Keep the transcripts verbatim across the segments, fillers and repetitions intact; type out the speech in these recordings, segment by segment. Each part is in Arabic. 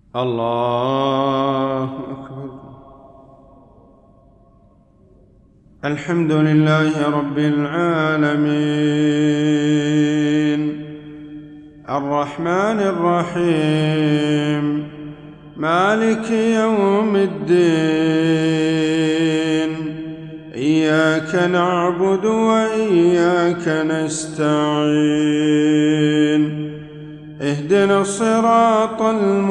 الله أكبر. الحمد لله رب العالمين، الرحمن الرحيم، مالك يوم الدين. إياك نعبد وإياك نستعين، اهدنا الصراط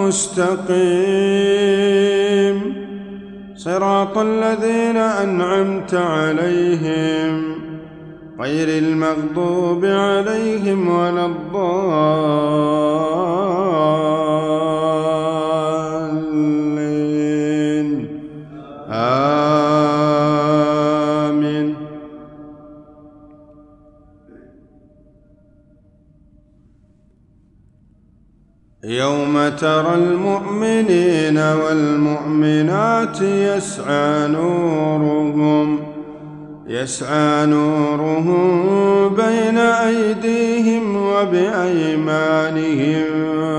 المستقيم، صراط الذين أنعمت عليهم غير المغضوب عليهم ولا الضالين. آمين. يوم ترى المؤمنين والمؤمنات يسعى نورهم يسعى نورهم بين أيديهم وبأيمانهم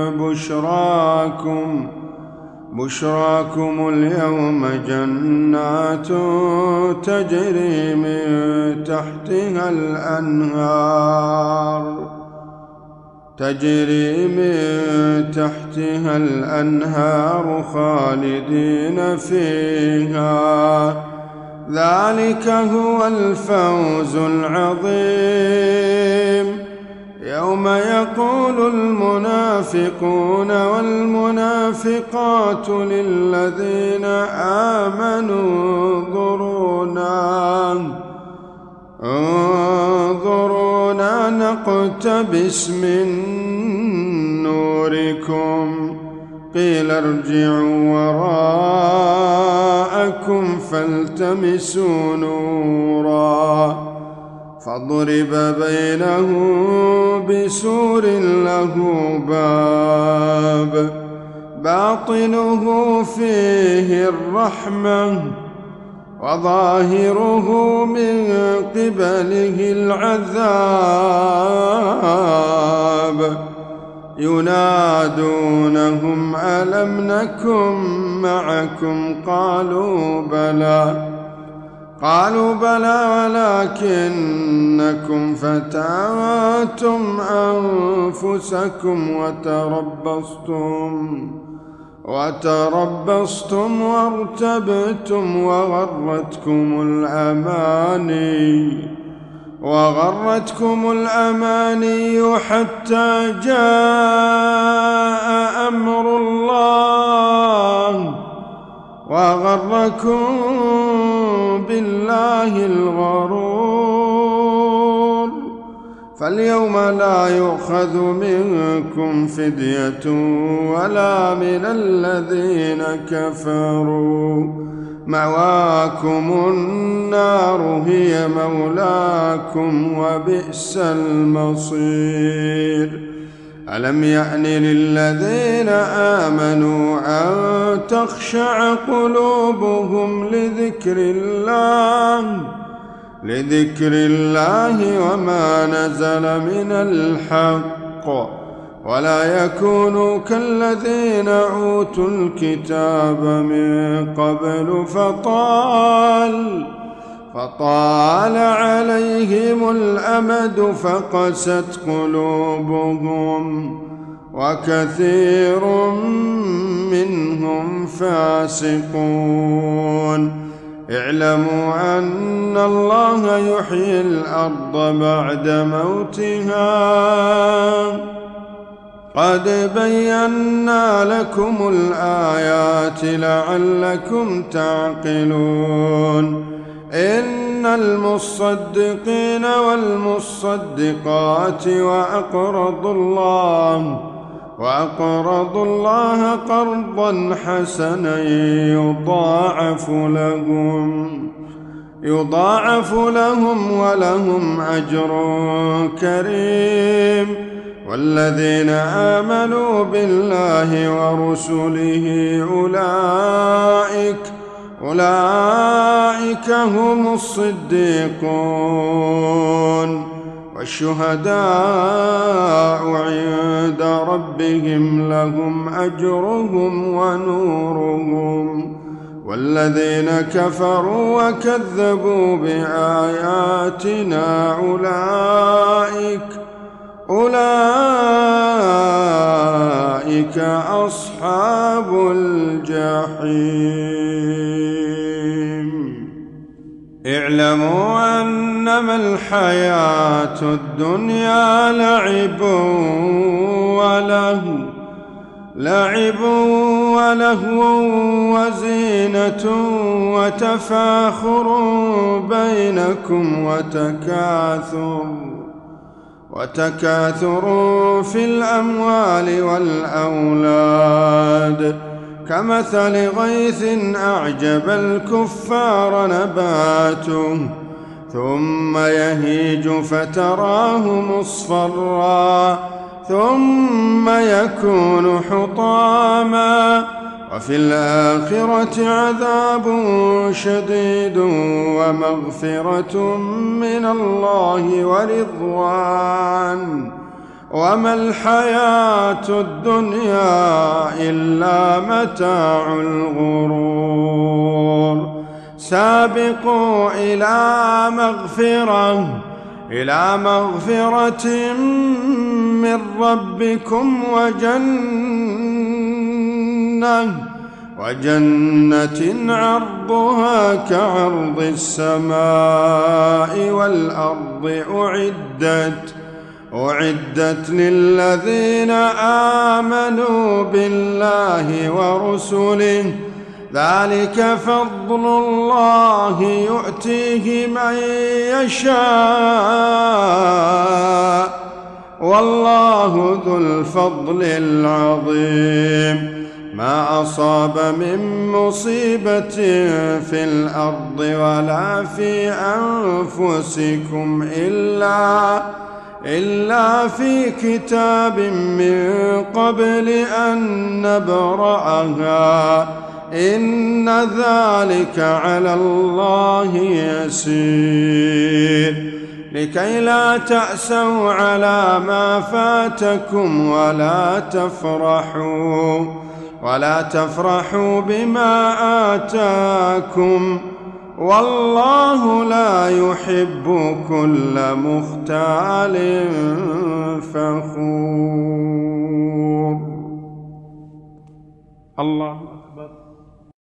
بشراكم بشراكم اليوم جنات تجري من تحتها الأنهار تجري من تحتها الأنهار خالدين فيها، ذلك هو الفوز العظيم. يوم يقول المنافقون والمنافقات للذين آمنوا انظرونا انظرونا نقتبس من نوركم، قيل ارجعوا وراءكم فالتمسوا نورا، فضرب بينه بسور له باب باطنه فيه الرحمة وظاهره من قبله العذاب، ينادونهم ألم نكن معكم؟ قالوا بلى قالوا بلى ولكنكم فتنتم أنفسكم وتربصتم وتربصتم وارتبتم وغرتكم الأماني وغرتكم الأماني حتى جاء أمر الله وغركم بالله الغرور. فاليوم لا يؤخذ منكم فدية ولا من الذين كفروا، مأواكم النار هي مولاكم وبئس المصير. ألم يأن للذين آمنوا أن تخشع قلوبهم لذكر الله لذكر الله وما نزل من الحق، ولا يكونوا كالذين أوتوا الكتاب من قبل فطال فطال عليهم الأمد فقست قلوبهم وكثير منهم فاسقون. اعلموا أن الله يحيي الأرض بعد موتها، قد بينا لكم الآيات لعلكم تعقلون. إن المصدقين والمصدقات وأقرضوا الله وأقرضوا الله قرضا حسنا يضاعف لهم يضاعف لهم ولهم أجر كريم. والذين آمنوا بالله ورسله أولئك أولئك هم الصديقون والشهداء عند ربهم لهم أجرهم ونورهم والذين كفروا وكذبوا بآياتنا أولئك أولئك أصحاب الجحيم. اعلموا أنما الحياة الدنيا لعب ولهو لعب ولهو وزينة وتفاخر بينكم وتكاثر وتكاثر في الأموال والأولاد كمثل غيث أعجب الكفار نباته ثم يهيج فتراه مصفرا ثم يكون حطاما وفي الآخرة عذاب شديد ومغفرة من الله ورضوان وما الحياة الدنيا إلا متاع الغرور. سابقوا إلى مغفرة إلى مغفرة من ربكم وجنة وجنة عرضها كعرض السماء والأرض أعدت أعدت للذين آمنوا بالله ورسله ذلك فضل الله يؤتيه من يشاء والله ذو الفضل العظيم. ما أصاب من مصيبة في الأرض ولا في أنفسكم إلا إلا في كتاب من قبل أن نبرأها إن ذلك على الله يسير. لكي لا تأسوا على ما فاتكم ولا تفرحوا ولا تفرحوا بما آتاكم والله لا يحب كل مختال فخور. الله